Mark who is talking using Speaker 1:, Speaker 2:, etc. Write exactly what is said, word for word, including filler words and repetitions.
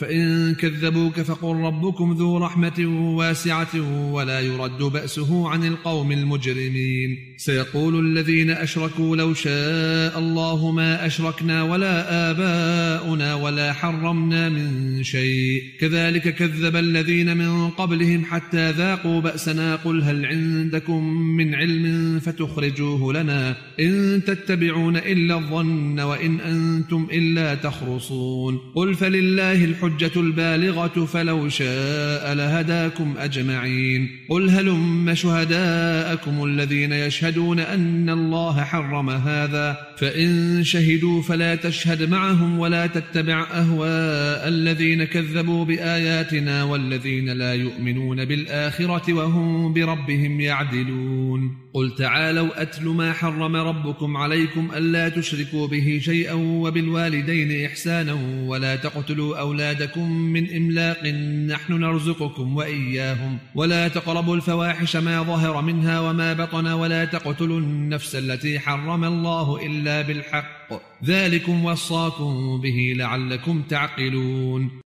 Speaker 1: فإن كذبوك فقل ربكم ذو رحمة واسعة ولا يرد بأسه عن القوم المجرمين. سيقول الذين أشركوا لو شاء الله ما أشركنا ولا آباؤنا ولا حرمنا من شيء كذلك كذب الذين من قبلهم حتى ذاقوا بأسنا قل هل عندكم من علم فتخرجوه لنا إن تتبعون إلا الظن وإن أنتم إلا تخرصون. قل فلله الحجة البالغة فلو شاء لهداكم أجمعين. قل هلم شهداءكم الذين يشهدون أن الله حرم هذا فإن شهدوا فلا تشهد معهم ولا تتبع أهواء الذين كذبوا بآياتنا والذين لا يؤمنون بالآخرة وهم بربهم يعدلون. قل تعالوا أتل ما حرم ربكم عليكم ألا تشركوا به شيئا وبالوالدين إحسانا ولا تقتلوا أولادكم من إملاق نحن نرزقكم وإياهم ولا تقربوا الفواحش ما ظهر منها وما بطن ولا تقتلوا النفس التي حرم الله إلا بالحق ذلكم وصاكم به لعلكم تعقلون.